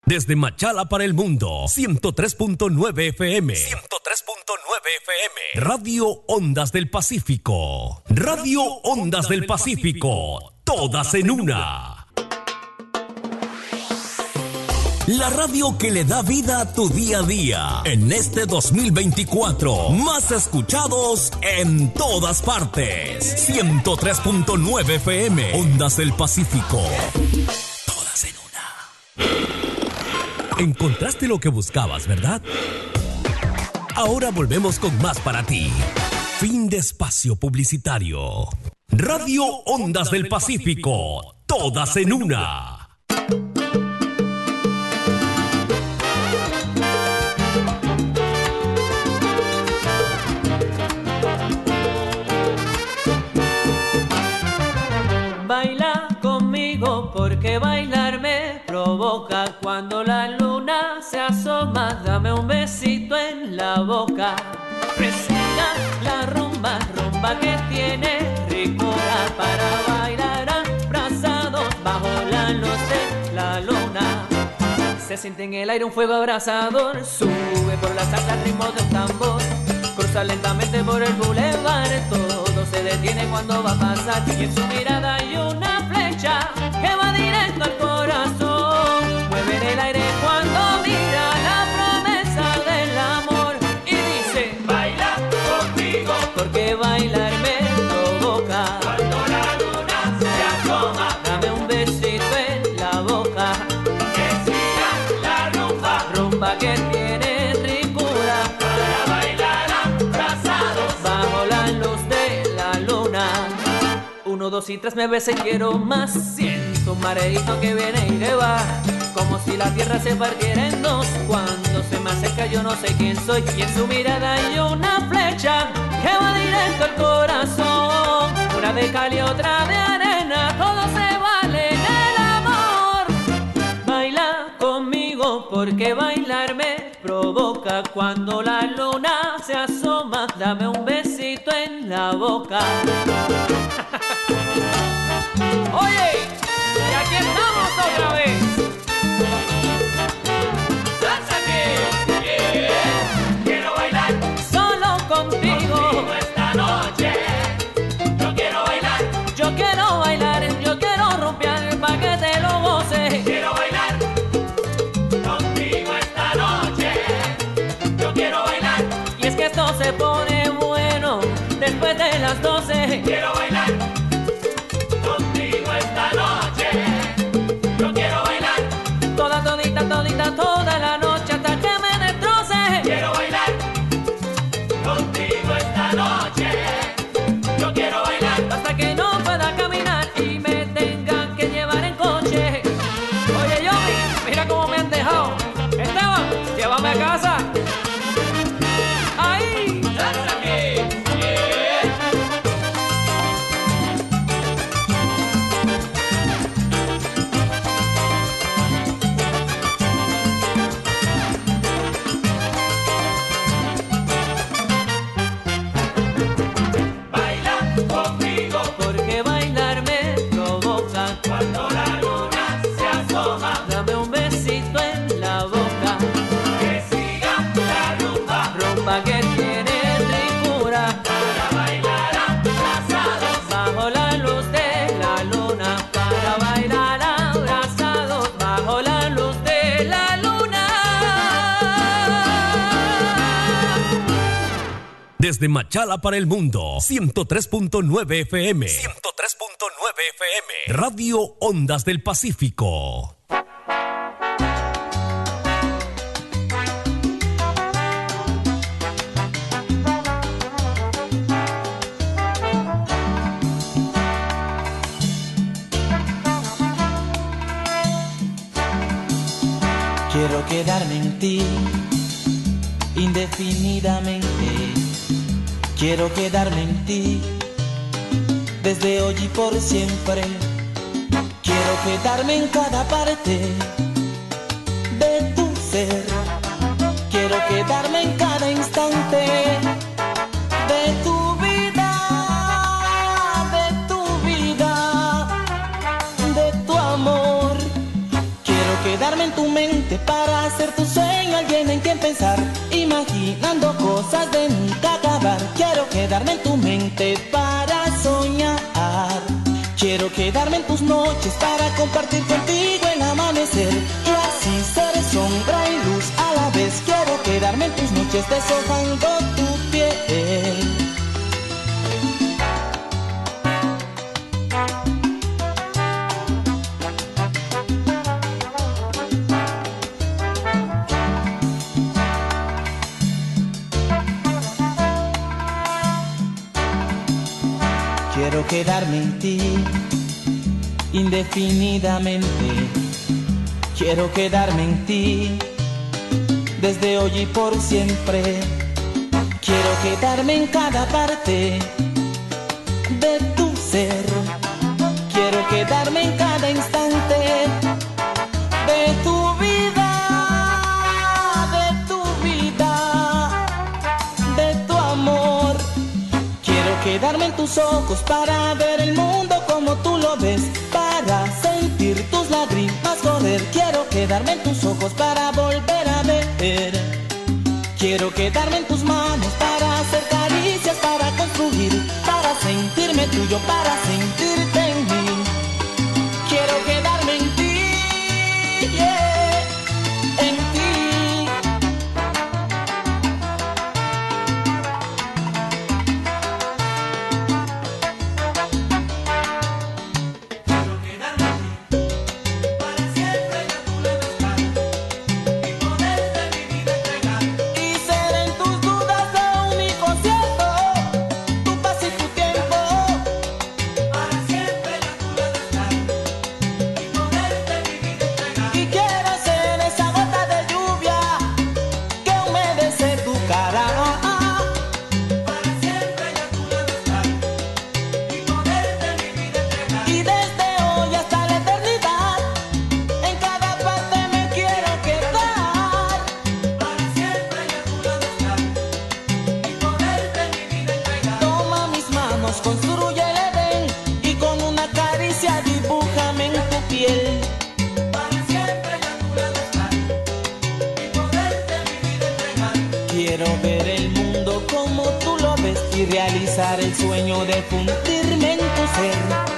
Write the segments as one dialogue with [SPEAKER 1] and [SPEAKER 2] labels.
[SPEAKER 1] Desde Machala para el mundo, 103.9 FM. 103.9 FM. Radio Ondas del Pacífico. Radio Ondas del Pacífico. Todas en una. La radio que le da vida a tu día a día. En este 2024, más escuchados en todas partes. 103.9 FM. Ondas del Pacífico. Todas en una. Encontraste lo que buscabas, ¿verdad? Ahora volvemos con más para ti. Fin de espacio publicitario. Radio Ondas del Pacífico. Todas en una.
[SPEAKER 2] Baila conmigo porque bailar me provoca. Cuando la luna se asoma, dame un besito en la boca. Presenta la rumba, rumba que tiene ricura para bailar abrazados bajo la luz de la luna. Se siente en el aire un fuego abrasador, sube por las altas ritmo de un tambor. Cruza lentamente por el bulevar, todo se detiene cuando va a pasar. Y en su mirada hay una flecha que va directo al corazón. Mueve en el aire cuando mira la promesa del amor. Y dice, baila conmigo, porque bailar me provoca. Cuando la luna se asoma, dame un besito en la boca. Que siga la rumba, rumba que tiene ricura para bailar abrazados bajo la luz de la luna. 1, 2 y 3 me besa y quiero más. Siento un mareito que viene y que va, como si la tierra se partiera en dos. Cuando se me acerca yo no sé quién soy, y en su mirada hay una flecha que va directo al corazón. Una de cal y otra de arena, todo se vale en el amor. Baila conmigo porque bailar me provoca. Cuando la luna se asoma, dame un besito en la boca. Oye, y aquí estamos otra vez. Salsa que quiero bailar solo contigo esta noche. Yo quiero bailar, yo quiero bailar, yo quiero romper pa' que te lo goces. Quiero bailar contigo esta noche. Yo quiero bailar, y es que esto se pone bueno después de las 12. Quiero bailar contigo esta noche. Yo quiero bailar toda, todita, todita, toda la noche hasta que me destroce. Quiero bailar contigo esta noche. Yo quiero bailar hasta que no pueda caminar y me tengan que llevar en coche. Oye, Yomi, mira cómo me han dejado. Esteban, llévame a casa. Ahí, salsa aquí.
[SPEAKER 1] Desde Machala para el mundo, 103.9 FM. 103.9 FM. Radio Ondas del Pacífico.
[SPEAKER 3] Quiero quedarme en ti indefinidamente. Quiero quedarme en ti desde hoy y por siempre. Quiero quedarme en cada parte de tu ser. Quiero quedarme en cada instante de tu vida, de tu vida, de tu amor. Quiero quedarme en tu mente para hacer tu sueño alguien en quien pensar, imaginando cosas de nunca acabar. Quiero quedarme en tu mente para soñar. Quiero quedarme en tus noches para compartir contigo el amanecer y así ser sombra y luz a la vez. Quiero quedarme en tus noches deshojando tu piel. Quiero quedarme en ti indefinidamente. Quiero quedarme en ti desde hoy y por siempre. Quiero quedarme en cada parte de tu ser. Quiero quedarme en cada instante de tu vida, de tu vida, de tu amor. Quiero quedarme en tus ojos para ver el mundo como tú lo ves, para sentir tus lágrimas correr. Quiero quedarme en tus ojos para volver a ver. Quiero quedarme en tus manos para hacer caricias, para construir, para sentirme tuyo, para sentirte en mí. Quiero quedarme en ti, yeah, en ti. Realizar el sueño de fundirme en tu ser.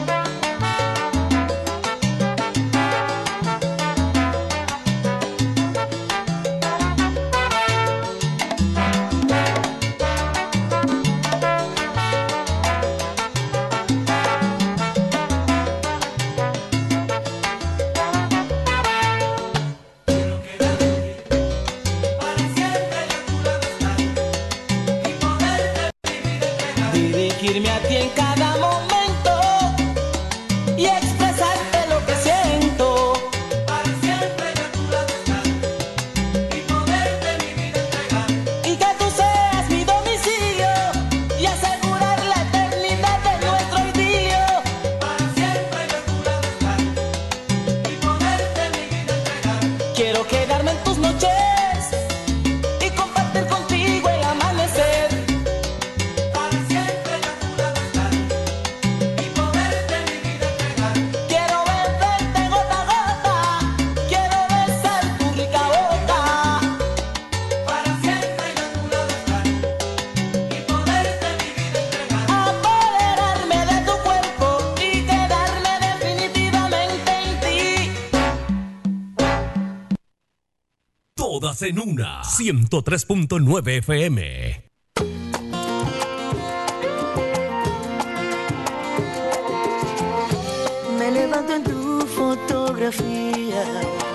[SPEAKER 3] Dirigirme a ti en cada momento y expresarte lo que siento. Para siempre a tu lado estar y poderte mi vida entregar. Y que tú seas mi domicilio y asegurar la eternidad de nuestro idilio. Para siempre a tu lado estar y poderte mi vida entregar. Quiero quedarme en tus noches y compartir contigo el amanecer.
[SPEAKER 1] Todas en una. 103.9 FM.
[SPEAKER 4] Me levanto en tu fotografía.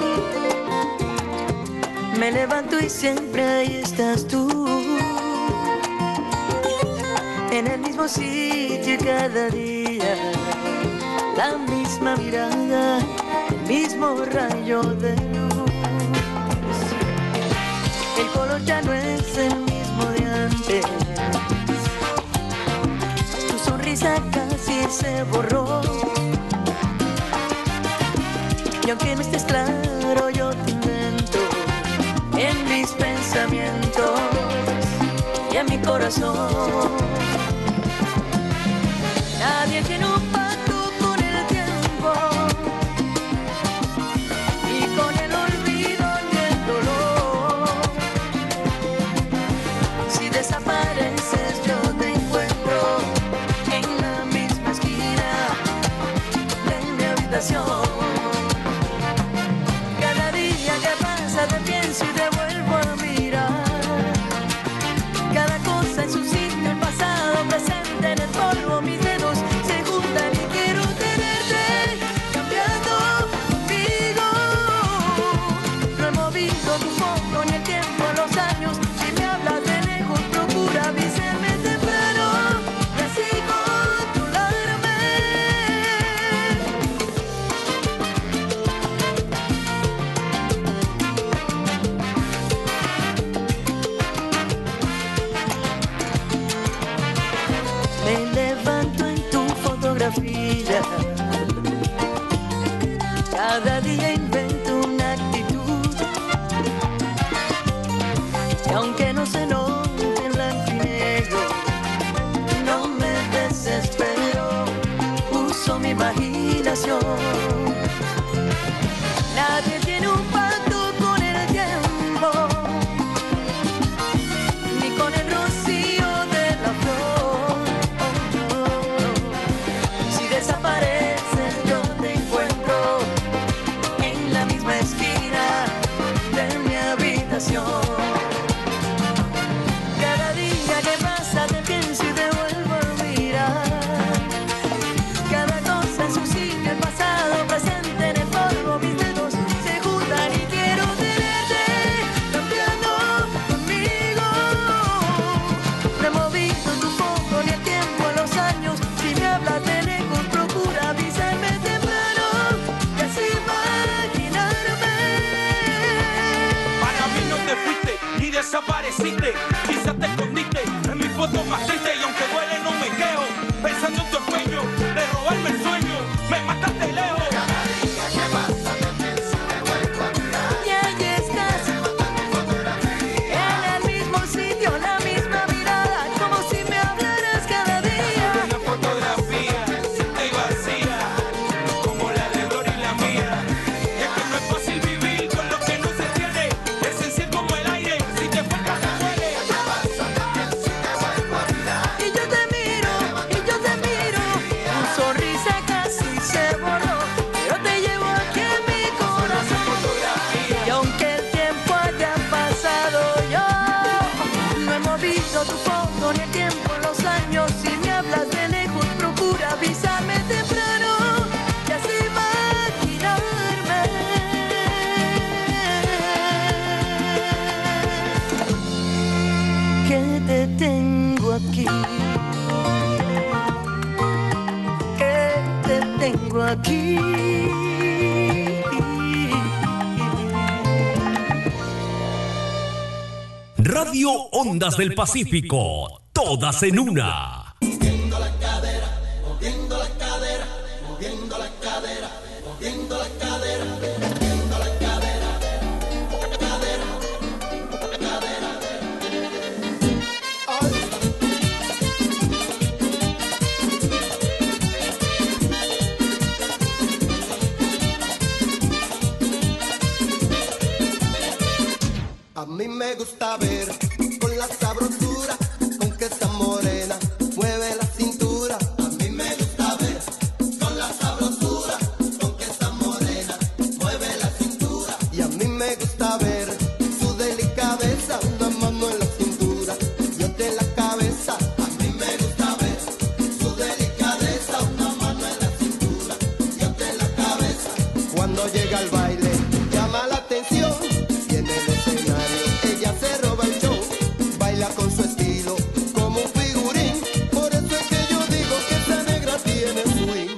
[SPEAKER 4] Me levanto y siempre ahí estás tú. En el mismo sitio cada día. La misma mirada, el mismo rayo de luz. El color ya no es el mismo de antes. Tu sonrisa casi se borró. Y aunque no estés claro, yo te invento en mis pensamientos y en mi corazón. Nadie tiene un pacto con el tiempo y con el olvido. tu foto ni el tiempo, los años. Si me hablas de lejos, procura avisarme temprano y así controlarme. Me levanto en tu fotografía. Cada día invento una actitud. Y aunque no se note en blanco y negro, no me desespero, uso mi imaginación. Nadie tiene un pacto con el tiempo, ni con el rocío de la flor. Si desapareces yo te encuentro en la misma esquina de mi habitación. Cada día que pasa te pienso y te vuelvo a mirar. Cada cosa en su sitio, el pasado presente en el polvo, mis dedos se juntan y quiero tenerte cambiando conmigo. No he movido tu foto ni el tiempo, los años. Si me hablas de lejos, procura avisarme temprano y así imaginarme.
[SPEAKER 5] Para mí no te fuiste ni desapareciste, quizás te escondiste en mi foto más triste. Y aunque duele no me quejo, pensando en tu empeño de robarme el sueño, me mataste lejos. Cada día que pasa te pienso y te vuelvo a mirar.
[SPEAKER 4] Y ahí estás, en el mismo sitio, la misma mirada, como si me hablaras cada día.
[SPEAKER 5] Una fotografía triste y vacía, como la de Gloria y la mía. Y es que no es fácil vivir con lo que no se tiene, esencial como el aire, si te falta te muere.
[SPEAKER 4] Y yo te miro, tu sonrisa casi se borró, pero te llevo aquí en mi corazón. Y aunque el tiempo haya pasado, yo no he movido tu foto ni el tiempo, los años. Si me hablas de lejos, procura avisarme temprano y así imaginarme. Que te tengo aquí, que te tengo aquí.
[SPEAKER 1] Radio Ondas del Pacífico, todas en una.
[SPEAKER 6] Moviendo la cadera, moviendo la cadera, moviendo la cadera, moviendo la cadera, moviendo la cadera, cadera, cadera. A mí me gusta ver con la sabrosura con que esa morena mueve la cintura. A mí me gusta ver con la sabrosura con que esa morena mueve la cintura. Y a mí me gusta ver su delicadeza, una mano en la cintura y otra en la cabeza. A mí me gusta ver su delicadeza, una mano en la cintura y otra en la cabeza. Cuando llega al baile llama la atención y en el escenario ella se roba el show, baila con su estilo como un figurín. Por eso es que yo digo que esa negra tiene swing.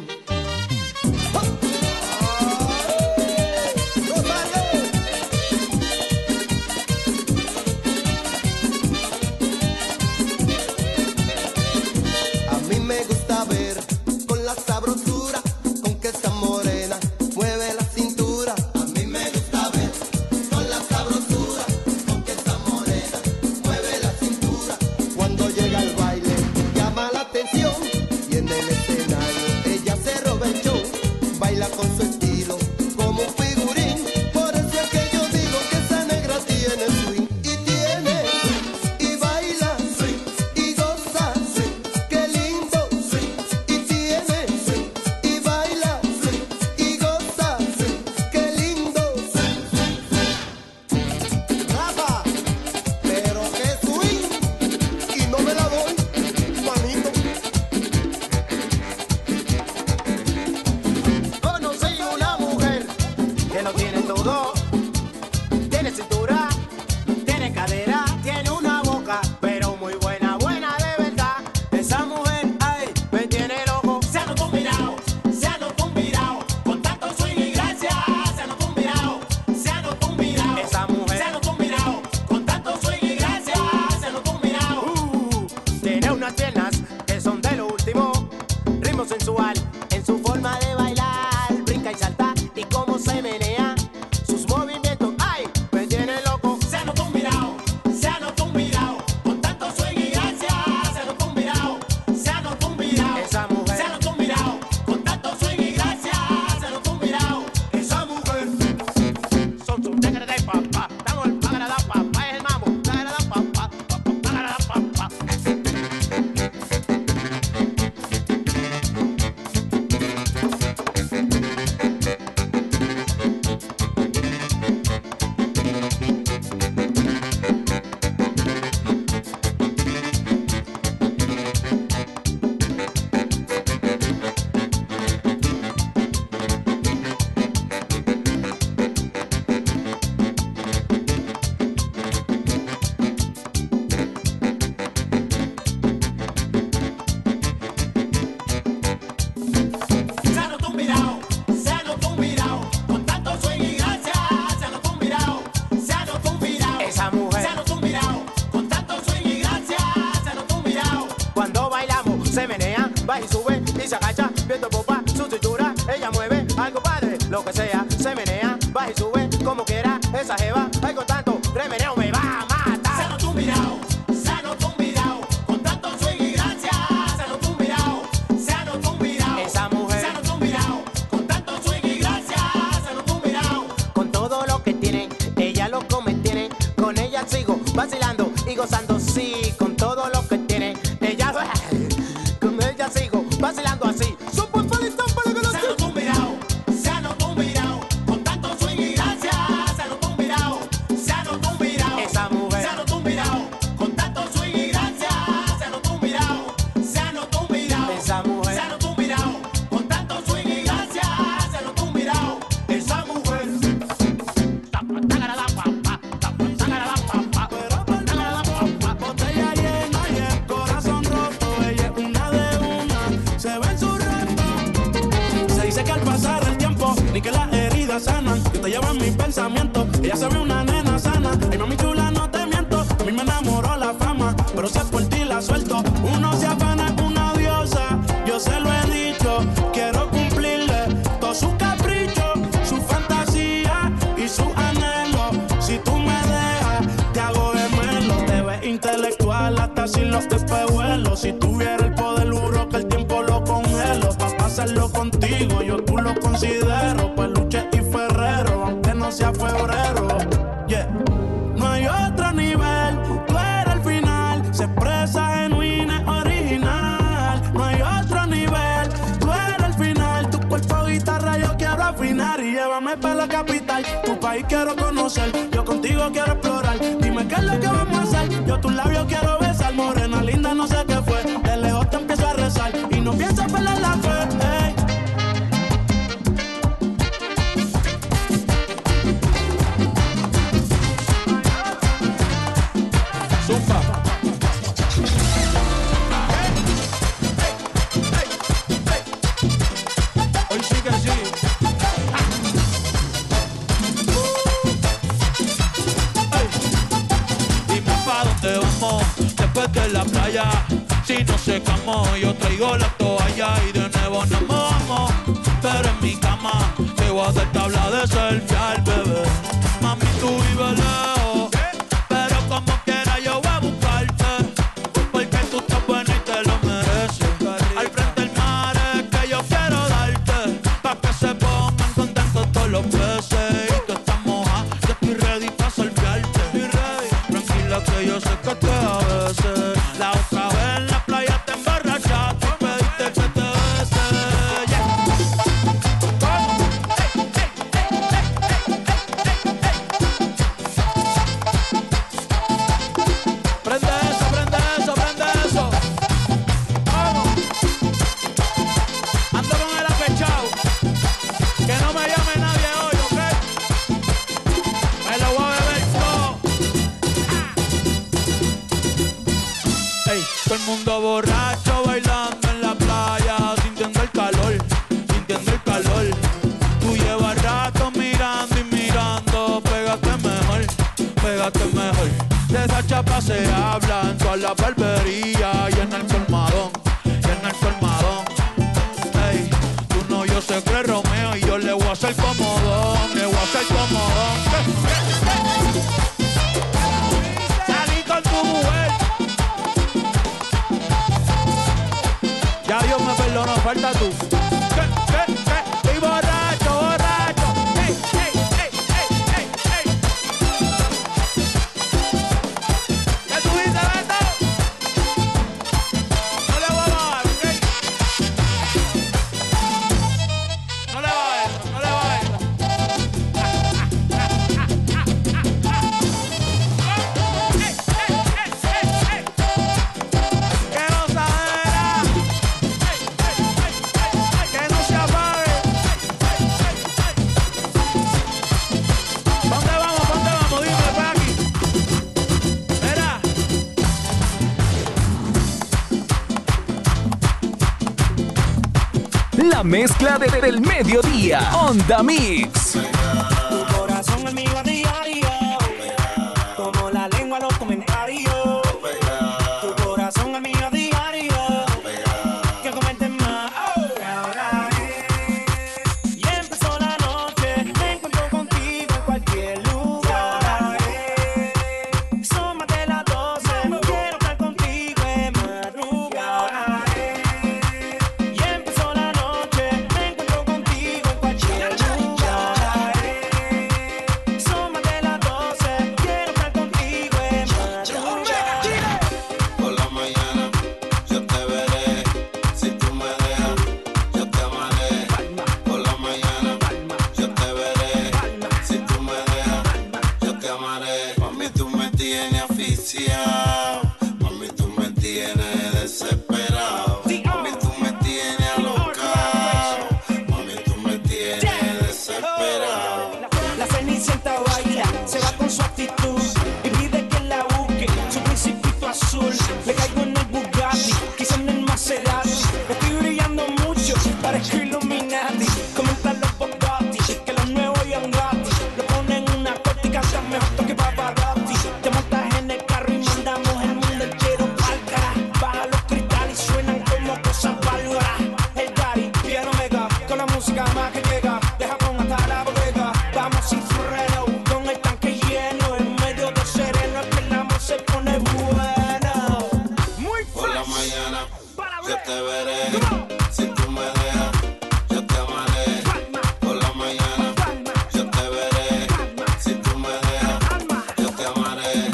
[SPEAKER 1] La mezcla del mediodía. Onda Mix.
[SPEAKER 7] Tu corazón es mío a diario, como la lengua los comentarios. Tu corazón es mío a diario, que comenten más. Ahora es, y empezó la noche, me encuentro contigo en cualquier lugar. Son más de las 12, quiero estar contigo en madrugada. Y empezó la noche, me encuentro contigo en cualquier lugar. Son más de las 12, quiero estar contigo en madrugada.
[SPEAKER 8] Por la mañana yo te veré, si tú me dejas yo te amaré. Por la mañana yo te veré, si tú me dejas yo te amaré. Mami, tú me tienes asfixiado, mami, tú me tienes desesperado, mami, tú me tienes alocado, mami, tú me tienes desesperado.
[SPEAKER 7] La Cenicienta baila, se va con su actitud y pide que la busque, su principito azul. Le caigo en el Bugatti, quizá en el Maserati. Estoy brillando mucho, parezco Illuminati. Comentan los Bugatti, que los nuevos Young Gotti lo ponen en una corte y cantan mejor que Pavarotti. Te montas en el carro y mandamos el mundo entero pa'l cara. Baja los cristales y suenan como cosas bárbaras. El Daddy, quiero mega, con la música más que llega. Deja con hasta la bodega, vamos sin freno, con el tanque lleno, en medio del sereno, es que el amor se pone bueno. Muy
[SPEAKER 8] Por la
[SPEAKER 7] fresh.
[SPEAKER 8] mañana yo te veré, si tú me dejas yo te amaré. Por la mañana yo te veré, si tú me dejas yo te amaré.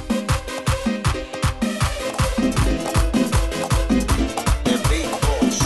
[SPEAKER 8] The Big Boss.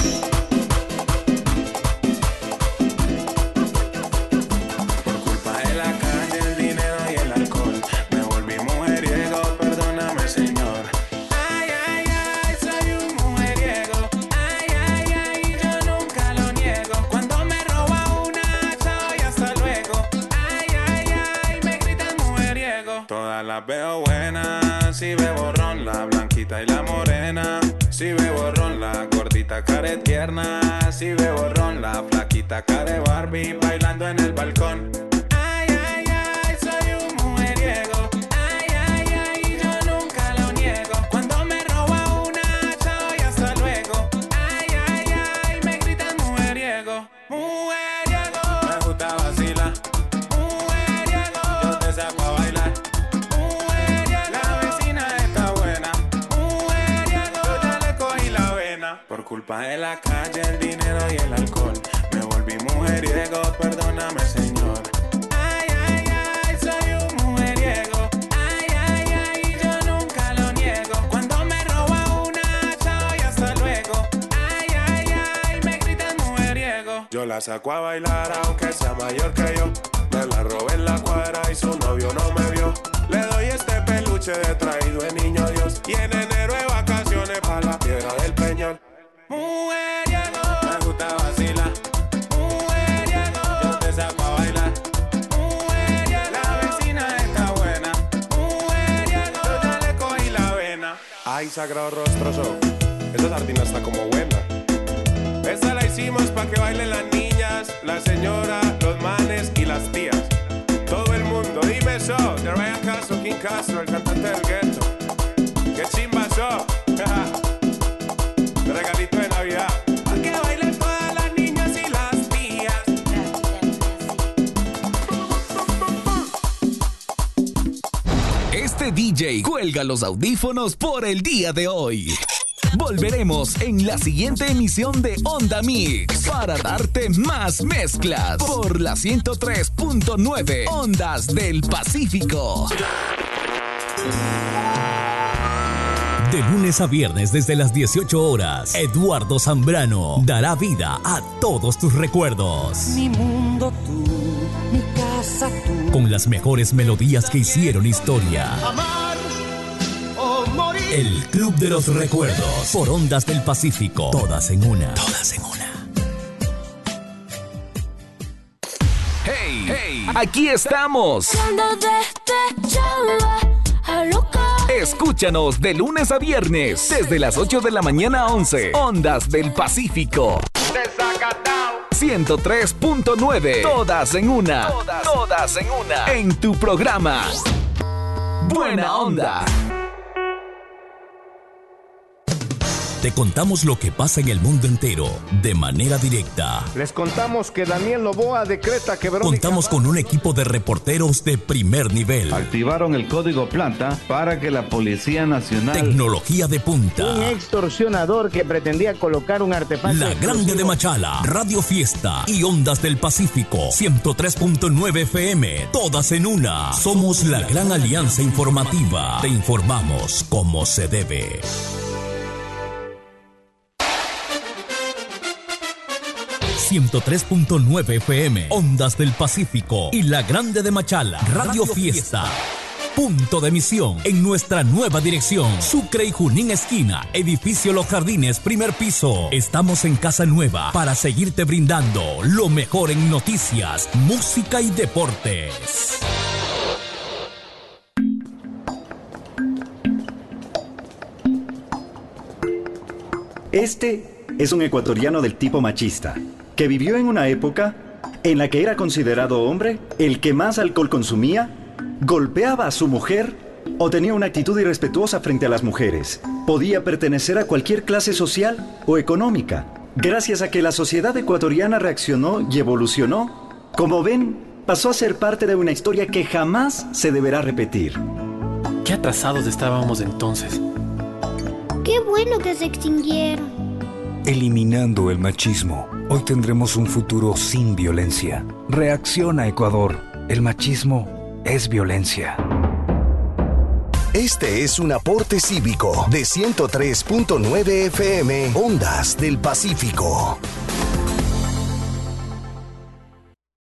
[SPEAKER 9] Por culpa de la calle, el dinero y el alcohol, me volví mujeriego, perdóname, Señor. Ay, ay, ay, soy un mujeriego. Ay, ay, ay, yo nunca lo niego. Cuando me roba una, chao y hasta luego. Ay, ay, ay, me gritan mujeriego. Todas las veo buenas, si bebo ron, la blanquita y la morena. Si bebo ron, la gordita care tierna. Si bebo ron, la flaquita care Barbie bailando en el balcón. Ay, ay, ay, soy un mujeriego. Ay, ay, ay, yo nunca lo niego. Cuando me roba una, chao y hasta luego. Ay, ay, ay, me gritan mujeriego. Mujeriego, me gusta vacilar. Mujeriego, yo te saco a bailar. Mujeriego, la vecina está buena. Mujeriego, yo ya le cogí la vena. Por culpa de la calle, el dinero y el alcohol, me volví mujeriego, perdóname, Señor. Ay, ay, ay, soy un mujeriego. Ay, ay, ay, yo nunca lo niego. Cuando me roba una, chao y hasta luego. Ay, ay, ay, me gritan mujeriego. Yo la saco a bailar aunque sea mayor que yo. Me la robé en la cuadra y su novio no me vio. Le doy este peluche de traído de niño Dios. Y en enero de vacaciones pa' la piedra del Peñol. Mujeriego, me gusta vacilar. Mujeriego, yo te saco a bailar. Mujeriego, la vecina está buena. Mujeriego, yo ya le cogí la vena. Ay, sagrado rostroso, esa sardina está como buena. Esta la hicimos pa' que bailen las niñas, la señora, los manes y las tías. Todo el mundo, dime eso, de Ryan Castro, King Castro, el cantante del gueto. ¡Qué chimba eso! Regalito de Navidad. Pa' que bailen todas las niñas y las tías.
[SPEAKER 1] Este DJ cuelga los audífonos por el día de hoy. Volveremos en la siguiente emisión de Onda Mix para darte más mezclas por la 103.9 Ondas del Pacífico. De lunes a viernes desde las 18 horas, Eduardo Zambrano dará vida a todos tus recuerdos.
[SPEAKER 7] Mi mundo tú, mi casa tú.
[SPEAKER 1] Con las mejores melodías que hicieron historia.
[SPEAKER 6] Amar o morir.
[SPEAKER 1] El Club de los Recuerdos por Ondas del Pacífico. Todas en una. Todas en una. ¡Hey! ¡Hey! ¡Aquí estamos! Escúchanos de lunes a viernes, desde las 8 de la mañana a 11. Ondas del Pacífico.
[SPEAKER 10] Desacatado. 103.9. Todas en una. Todas en una. En tu programa Buena Onda.
[SPEAKER 1] Te contamos lo que pasa en el mundo entero de manera directa.
[SPEAKER 11] Les contamos que Daniel Noboa decreta que Verónica...
[SPEAKER 1] Contamos con un equipo de reporteros de primer nivel.
[SPEAKER 12] Activaron el código plata para que la Policía Nacional...
[SPEAKER 1] Tecnología de punta.
[SPEAKER 13] Un extorsionador que pretendía colocar un artefacto...
[SPEAKER 1] La Grande de Machala, Radio Fiesta y Ondas del Pacífico, 103.9 FM, todas en una. Somos la gran alianza informativa. Te informamos como se debe. 103.9 FM, Ondas del Pacífico y La Grande de Machala, Radio Fiesta. Punto de emisión en nuestra nueva dirección, Sucre y Junín esquina, edificio Los Jardines, primer piso. Estamos en casa nueva para seguirte brindando lo mejor en noticias, música y deportes.
[SPEAKER 14] Este es un ecuatoriano del tipo machista, que vivió en una época en la que era considerado hombre el que más alcohol consumía, golpeaba a su mujer o tenía una actitud irrespetuosa frente a las mujeres. Podía pertenecer a cualquier clase social o económica. Gracias a que la sociedad ecuatoriana reaccionó y evolucionó, como ven, pasó a ser parte de una historia que jamás se deberá repetir.
[SPEAKER 15] Qué atrasados estábamos entonces.
[SPEAKER 16] Qué bueno que se extinguieron.
[SPEAKER 17] Eliminando el machismo, hoy tendremos un futuro sin violencia. Reacciona, Ecuador. El machismo es violencia.
[SPEAKER 18] Este es un aporte cívico de 103.9 FM, Ondas del Pacífico.